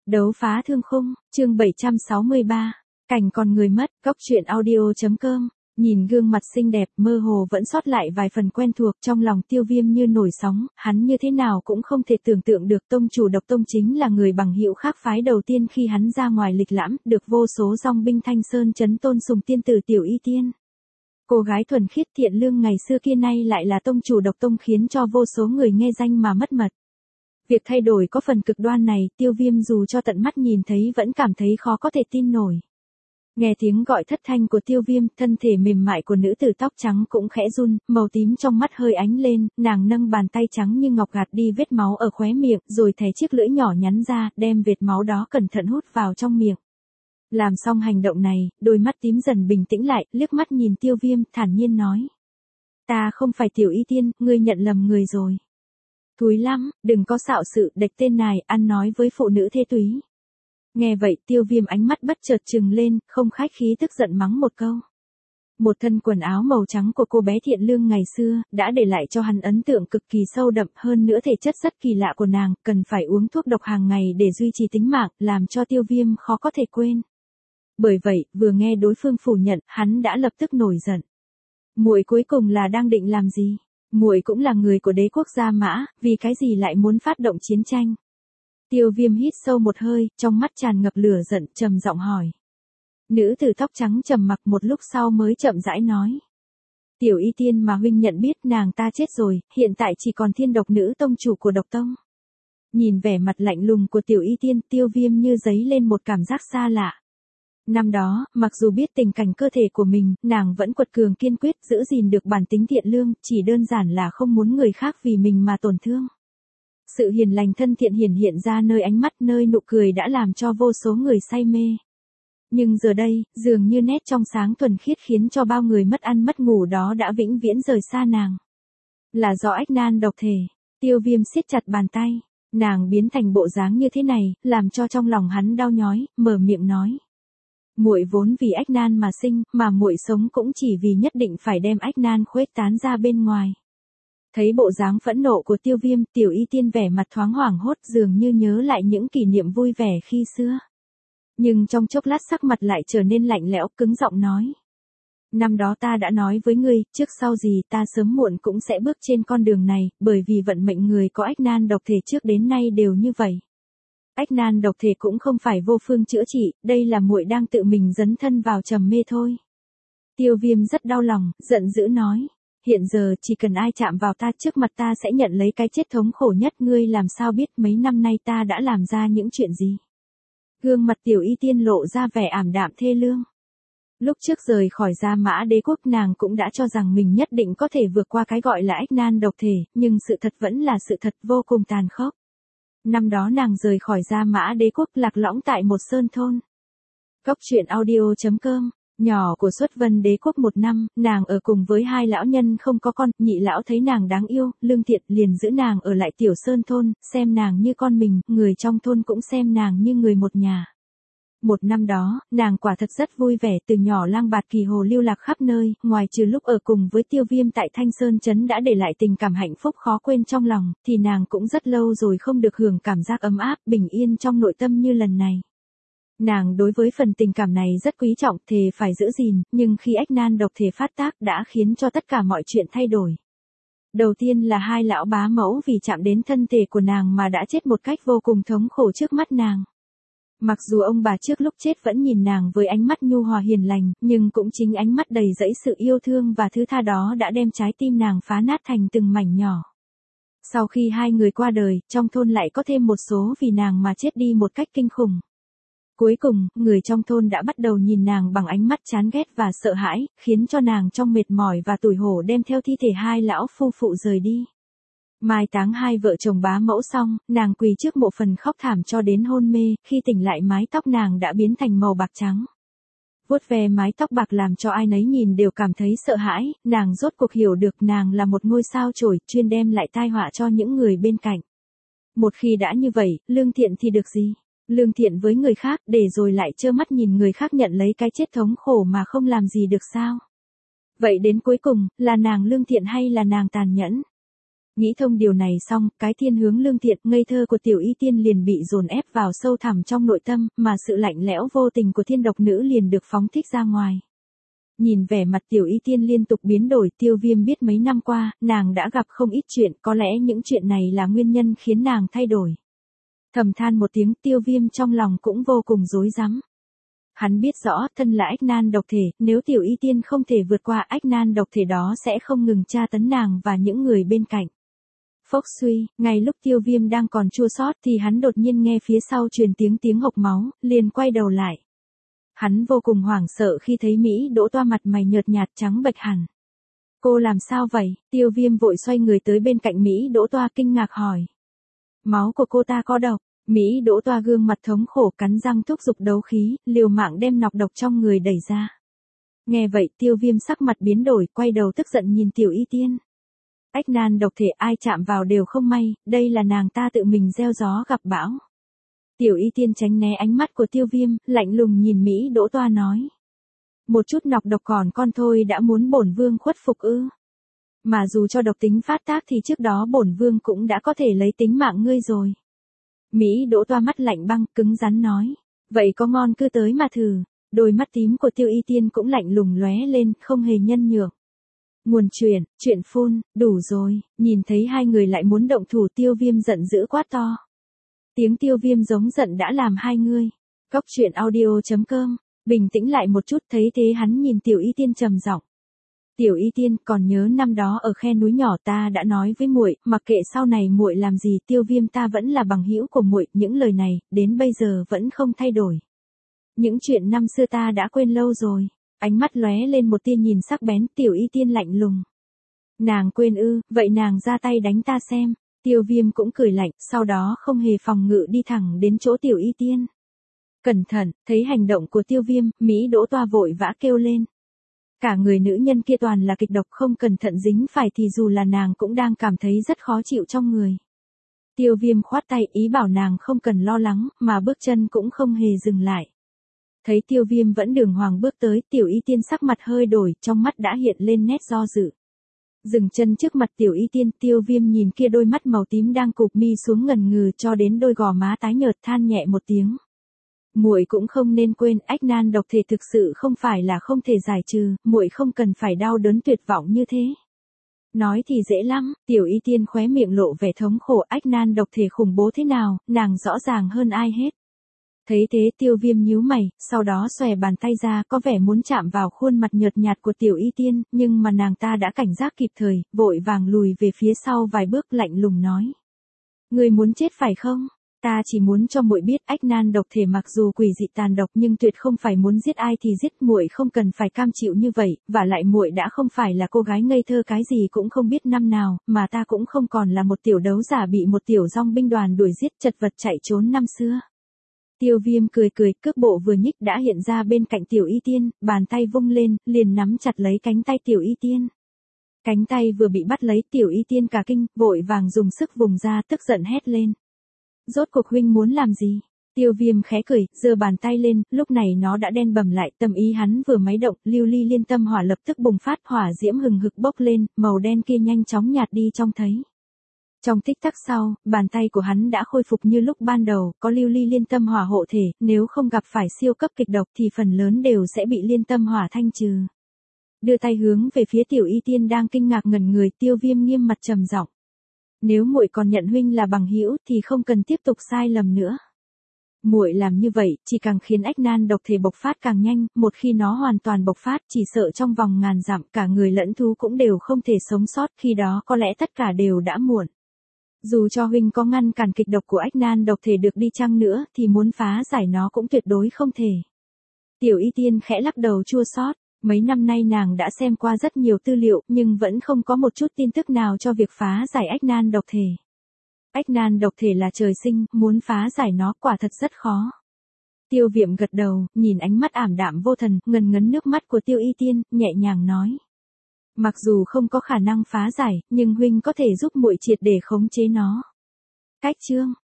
Đấu phá thương khung, chương 763. Cảnh còn người mất, góc truyện audio.com. Nhìn gương mặt xinh đẹp mơ hồ vẫn sót lại vài phần quen thuộc, trong lòng Tiêu Viêm như nổi sóng, hắn như thế nào cũng không thể tưởng tượng được tông chủ Độc Tông chính là người bằng hữu khác phái đầu tiên khi hắn ra ngoài lịch lãm, được vô số dòng binh Thanh Sơn trấn tôn sùng tiên tử Tiểu Y Tiên. Cô gái thuần khiết thiện lương ngày xưa kia nay lại là tông chủ Độc Tông, khiến cho vô số người nghe danh mà mất mật. Việc thay đổi có phần cực đoan này, Tiêu Viêm dù cho tận mắt nhìn thấy vẫn cảm thấy khó có thể tin nổi. Nghe tiếng gọi thất thanh của Tiêu Viêm, thân thể mềm mại của nữ tử tóc trắng cũng khẽ run, màu tím trong mắt hơi ánh lên, nàng nâng bàn tay trắng như ngọc gạt đi vết máu ở khóe miệng, rồi thè chiếc lưỡi nhỏ nhắn ra, đem vệt máu đó cẩn thận hút vào trong miệng. Làm xong hành động này, đôi mắt tím dần bình tĩnh lại, liếc mắt nhìn Tiêu Viêm, thản nhiên nói: "Ta không phải Tiểu Y Tiên, ngươi nhận lầm người rồi. Thúi lắm, đừng có xạo sự, đệch tên này, ăn nói với phụ nữ thê túy." Nghe vậy, Tiêu Viêm ánh mắt bất chợt trừng lên, không khách khí tức giận mắng một câu. Một thân quần áo màu trắng của cô bé thiện lương ngày xưa, đã để lại cho hắn ấn tượng cực kỳ sâu đậm, hơn nữa thể chất rất kỳ lạ của nàng, cần phải uống thuốc độc hàng ngày để duy trì tính mạng, làm cho Tiêu Viêm khó có thể quên. Bởi vậy, vừa nghe đối phương phủ nhận, hắn đã lập tức nổi giận. Muội cuối cùng là đang định làm gì? Muội cũng là người của đế quốc Gia Mã, vì cái gì lại muốn phát động chiến tranh? Tiêu Viêm hít sâu một hơi, trong mắt tràn ngập lửa giận, trầm giọng hỏi. Nữ tử tóc trắng trầm mặc một lúc sau mới chậm rãi nói: "Tiểu Y Tiên mà huynh nhận biết, nàng ta chết rồi, hiện tại chỉ còn Thiên Độc nữ tông chủ của Độc Tông." Nhìn vẻ mặt lạnh lùng của Tiểu Y Tiên, Tiêu Viêm như dấy lên một cảm giác xa lạ. Năm đó, mặc dù biết tình cảnh cơ thể của mình, nàng vẫn quật cường kiên quyết giữ gìn được bản tính thiện lương, chỉ đơn giản là không muốn người khác vì mình mà tổn thương. Sự hiền lành thân thiện hiển hiện ra nơi ánh mắt, nơi nụ cười đã làm cho vô số người say mê. Nhưng giờ đây, dường như nét trong sáng thuần khiết khiến cho bao người mất ăn mất ngủ đó đã vĩnh viễn rời xa nàng. Là do ách nan độc thể. Tiêu Viêm siết chặt bàn tay. Nàng biến thành bộ dáng như thế này, làm cho trong lòng hắn đau nhói, mở miệng nói: "Muội vốn vì ách nan mà sinh, mà muội sống cũng chỉ vì nhất định phải đem ách nan khuếch tán ra bên ngoài." Thấy bộ dáng phẫn nộ của Tiêu Viêm, Tiểu Y Tiên vẻ mặt thoáng hoảng hốt, dường như nhớ lại những kỷ niệm vui vẻ khi xưa. Nhưng trong chốc lát sắc mặt lại trở nên lạnh lẽo, cứng giọng nói: "Năm đó ta đã nói với ngươi, trước sau gì ta sớm muộn cũng sẽ bước trên con đường này, bởi vì vận mệnh người có ách nan độc thể trước đến nay đều như vậy. Ách nan độc thể cũng không phải vô phương chữa trị, đây là muội đang tự mình dấn thân vào trầm mê thôi." Tiêu Viêm rất đau lòng, giận dữ nói: "Hiện giờ chỉ cần ai chạm vào ta trước mặt ta sẽ nhận lấy cái chết thống khổ nhất, ngươi làm sao biết mấy năm nay ta đã làm ra những chuyện gì?" Gương mặt Tiểu Y Tiên lộ ra vẻ ảm đạm thê lương. Lúc trước rời khỏi Gia Mã đế quốc, nàng cũng đã cho rằng mình nhất định có thể vượt qua cái gọi là ách nan độc thể, nhưng sự thật vẫn là sự thật vô cùng tàn khốc. Năm đó nàng rời khỏi Gia Mã đế quốc, lạc lõng tại một sơn thôn. Góc truyện audio.com. Nhỏ của Xuất Vân đế quốc một năm, nàng ở cùng với hai lão nhân không có con, nhị lão thấy nàng đáng yêu, lương thiện, liền giữ nàng ở lại tiểu sơn thôn, xem nàng như con mình, người trong thôn cũng xem nàng như người một nhà. Một năm đó, nàng quả thật rất vui vẻ, từ nhỏ lang bạt kỳ hồ lưu lạc khắp nơi, ngoài trừ lúc ở cùng với Tiêu Viêm tại Thanh Sơn trấn đã để lại tình cảm hạnh phúc khó quên trong lòng, thì nàng cũng rất lâu rồi không được hưởng cảm giác ấm áp, bình yên trong nội tâm như lần này. Nàng đối với phần tình cảm này rất quý trọng, thề phải giữ gìn, nhưng khi ách nan độc thể phát tác đã khiến cho tất cả mọi chuyện thay đổi. Đầu tiên là hai lão bá mẫu vì chạm đến thân thể của nàng mà đã chết một cách vô cùng thống khổ trước mắt nàng. Mặc dù ông bà trước lúc chết vẫn nhìn nàng với ánh mắt nhu hòa hiền lành, nhưng cũng chính ánh mắt đầy dẫy sự yêu thương và thứ tha đó đã đem trái tim nàng phá nát thành từng mảnh nhỏ. Sau khi hai người qua đời, trong thôn lại có thêm một số vì nàng mà chết đi một cách kinh khủng. Cuối cùng, người trong thôn đã bắt đầu nhìn nàng bằng ánh mắt chán ghét và sợ hãi, khiến cho nàng trong mệt mỏi và tủi hổ đem theo thi thể hai lão phu phụ rời đi. Mai táng hai vợ chồng bá mẫu xong, nàng quỳ trước mộ phần khóc thảm cho đến hôn mê, khi tỉnh lại mái tóc nàng đã biến thành màu bạc trắng. Vuốt ve mái tóc bạc làm cho ai nấy nhìn đều cảm thấy sợ hãi, nàng rốt cuộc hiểu được nàng là một ngôi sao chổi, chuyên đem lại tai họa cho những người bên cạnh. Một khi đã như vậy, lương thiện thì được gì? Lương thiện với người khác, để rồi lại trơ mắt nhìn người khác nhận lấy cái chết thống khổ mà không làm gì được sao? Vậy đến cuối cùng, là nàng lương thiện hay là nàng tàn nhẫn? Nghĩ thông điều này xong, cái thiên hướng lương thiện, ngây thơ của Tiểu Y Tiên liền bị dồn ép vào sâu thẳm trong nội tâm, mà sự lạnh lẽo vô tình của thiên độc nữ liền được phóng thích ra ngoài. Nhìn vẻ mặt Tiểu Y Tiên liên tục biến đổi, Tiêu Viêm biết mấy năm qua, nàng đã gặp không ít chuyện, có lẽ những chuyện này là nguyên nhân khiến nàng thay đổi. Thầm than một tiếng, Tiêu Viêm trong lòng cũng vô cùng rối rắm. Hắn biết rõ, thân là ách nan độc thể, nếu Tiểu Y Tiên không thể vượt qua ách nan độc thể đó sẽ không ngừng tra tấn nàng và những người bên cạnh. Phốc suy, ngay lúc Tiêu Viêm đang còn chua xót thì hắn đột nhiên nghe phía sau truyền tiếng hộc máu, liền quay đầu lại. Hắn vô cùng hoảng sợ khi thấy Mỹ Đỗ Toa mặt mày nhợt nhạt trắng bệch hẳn. Cô làm sao vậy? Tiêu Viêm vội xoay người tới bên cạnh Mỹ Đỗ Toa kinh ngạc hỏi. Máu của cô ta có độc. Mỹ Đỗ Toa gương mặt thống khổ cắn răng thúc giục đấu khí, liều mạng đem nọc độc trong người đẩy ra. Nghe vậy Tiêu Viêm sắc mặt biến đổi, quay đầu tức giận nhìn Tiểu Y Tiên. Ách nan độc thể ai chạm vào đều không may, đây là nàng ta tự mình gieo gió gặp bão. Tiểu Y Tiên tránh né ánh mắt của Tiêu Viêm, lạnh lùng nhìn Mỹ Đỗ Toa nói. Một chút nọc độc còn con thôi đã muốn bổn vương khuất phục ư? Mà dù cho độc tính phát tác thì trước đó bổn vương cũng đã có thể lấy tính mạng ngươi rồi. Mỹ Đỗ Toa mắt lạnh băng, cứng rắn nói. Vậy có ngon cứ tới mà thử. Đôi mắt tím của Tiêu Y Tiên cũng lạnh lùng lóe lên, không hề nhân nhượng. Nguồn chuyện phun, đủ rồi. Nhìn thấy hai người lại muốn động thủ, Tiêu Viêm giận dữ quát to. Tiếng Tiêu Viêm giống giận đã làm hai người. Cóc truyện audio.com. Bình tĩnh lại một chút, thấy thế hắn nhìn Tiểu Y Tiên trầm giọng. Tiểu Y Tiên, còn nhớ năm đó ở khe núi nhỏ ta đã nói với muội, mặc kệ sau này muội làm gì, Tiêu Viêm ta vẫn là bằng hữu của muội, những lời này đến bây giờ vẫn không thay đổi. Những chuyện năm xưa ta đã quên lâu rồi. Ánh mắt lóe lên một tia nhìn sắc bén, Tiểu Y Tiên lạnh lùng. Nàng quên ư? Vậy nàng ra tay đánh ta xem. Tiêu Viêm cũng cười lạnh, sau đó không hề phòng ngự đi thẳng đến chỗ Tiểu Y Tiên. Cẩn thận, thấy hành động của Tiêu Viêm, Mỹ Đỗ Toa vội vã kêu lên. Cả người nữ nhân kia toàn là kịch độc, không cẩn thận dính phải thì dù là nàng cũng đang cảm thấy rất khó chịu trong người. Tiêu Viêm khoát tay ý bảo nàng không cần lo lắng, mà bước chân cũng không hề dừng lại. Thấy Tiêu Viêm vẫn đường hoàng bước tới, Tiểu Y Tiên sắc mặt hơi đổi, trong mắt đã hiện lên nét do dự. Dừng chân trước mặt Tiểu Y Tiên, Tiêu Viêm nhìn kia đôi mắt màu tím đang cụp mi xuống ngần ngừ cho đến đôi gò má tái nhợt, than nhẹ một tiếng. Muội cũng không nên quên, ách nan độc thể thực sự không phải là không thể giải trừ, muội không cần phải đau đớn tuyệt vọng như thế. Nói thì dễ lắm, Tiểu Y Tiên khóe miệng lộ vẻ thống khổ, ách nan độc thể khủng bố thế nào, nàng rõ ràng hơn ai hết. Thấy thế Tiêu Viêm nhíu mày, sau đó xòe bàn tay ra, có vẻ muốn chạm vào khuôn mặt nhợt nhạt của Tiểu Y Tiên, nhưng mà nàng ta đã cảnh giác kịp thời, vội vàng lùi về phía sau vài bước, lạnh lùng nói. Ngươi muốn chết phải không? Ta chỉ muốn cho muội biết, ách nan độc thể mặc dù quỷ dị tàn độc nhưng tuyệt không phải muốn giết ai thì giết, muội không cần phải cam chịu như vậy, và lại muội đã không phải là cô gái ngây thơ cái gì cũng không biết năm nào, mà ta cũng không còn là một tiểu đấu giả bị một tiểu dong binh đoàn đuổi giết chật vật chạy trốn năm xưa. Tiêu Viêm cười, cước bộ vừa nhích đã hiện ra bên cạnh Tiểu Y Tiên, bàn tay vung lên, liền nắm chặt lấy cánh tay Tiểu Y Tiên. Cánh tay vừa bị bắt lấy, Tiểu Y Tiên cả kinh, vội vàng dùng sức vùng ra, tức giận hét lên. Rốt cuộc huynh muốn làm gì? Tiêu Viêm khẽ cười, giơ bàn tay lên, lúc này nó đã đen bầm lại, tâm ý hắn vừa máy động, lưu ly liên tâm hỏa lập tức bùng phát, hỏa diễm hừng hực bốc lên, màu đen kia nhanh chóng nhạt đi trong thấy. Trong tích tắc sau, bàn tay của hắn đã khôi phục như lúc ban đầu, có lưu ly liên tâm hỏa hộ thể, nếu không gặp phải siêu cấp kịch độc thì phần lớn đều sẽ bị liên tâm hỏa thanh trừ. Đưa tay hướng về phía Tiểu Y Tiên đang kinh ngạc ngẩn người, Tiêu Viêm nghiêm mặt trầm giọng. Nếu muội còn nhận huynh là bằng hữu thì không cần tiếp tục sai lầm nữa. Muội làm như vậy chỉ càng khiến ách nan độc thể bộc phát càng nhanh, một khi nó hoàn toàn bộc phát chỉ sợ trong vòng ngàn dặm cả người lẫn thú cũng đều không thể sống sót, khi đó có lẽ tất cả đều đã muộn. Dù cho huynh có ngăn cản kịch độc của ách nan độc thể được đi chăng nữa thì muốn phá giải nó cũng tuyệt đối không thể. Tiểu Y Tiên khẽ lắc đầu chua xót. Mấy năm nay nàng đã xem qua rất nhiều tư liệu nhưng vẫn không có một chút tin tức nào cho việc phá giải ách nan độc thể. Ách nan độc thể là trời sinh, muốn phá giải nó quả thật rất khó. Tiêu Viêm gật đầu, nhìn ánh mắt ảm đạm vô thần, ngần ngấn nước mắt của Tiểu Y Tiên, nhẹ nhàng nói. Mặc dù không có khả năng phá giải, nhưng huynh có thể giúp muội triệt để khống chế nó. Cách chương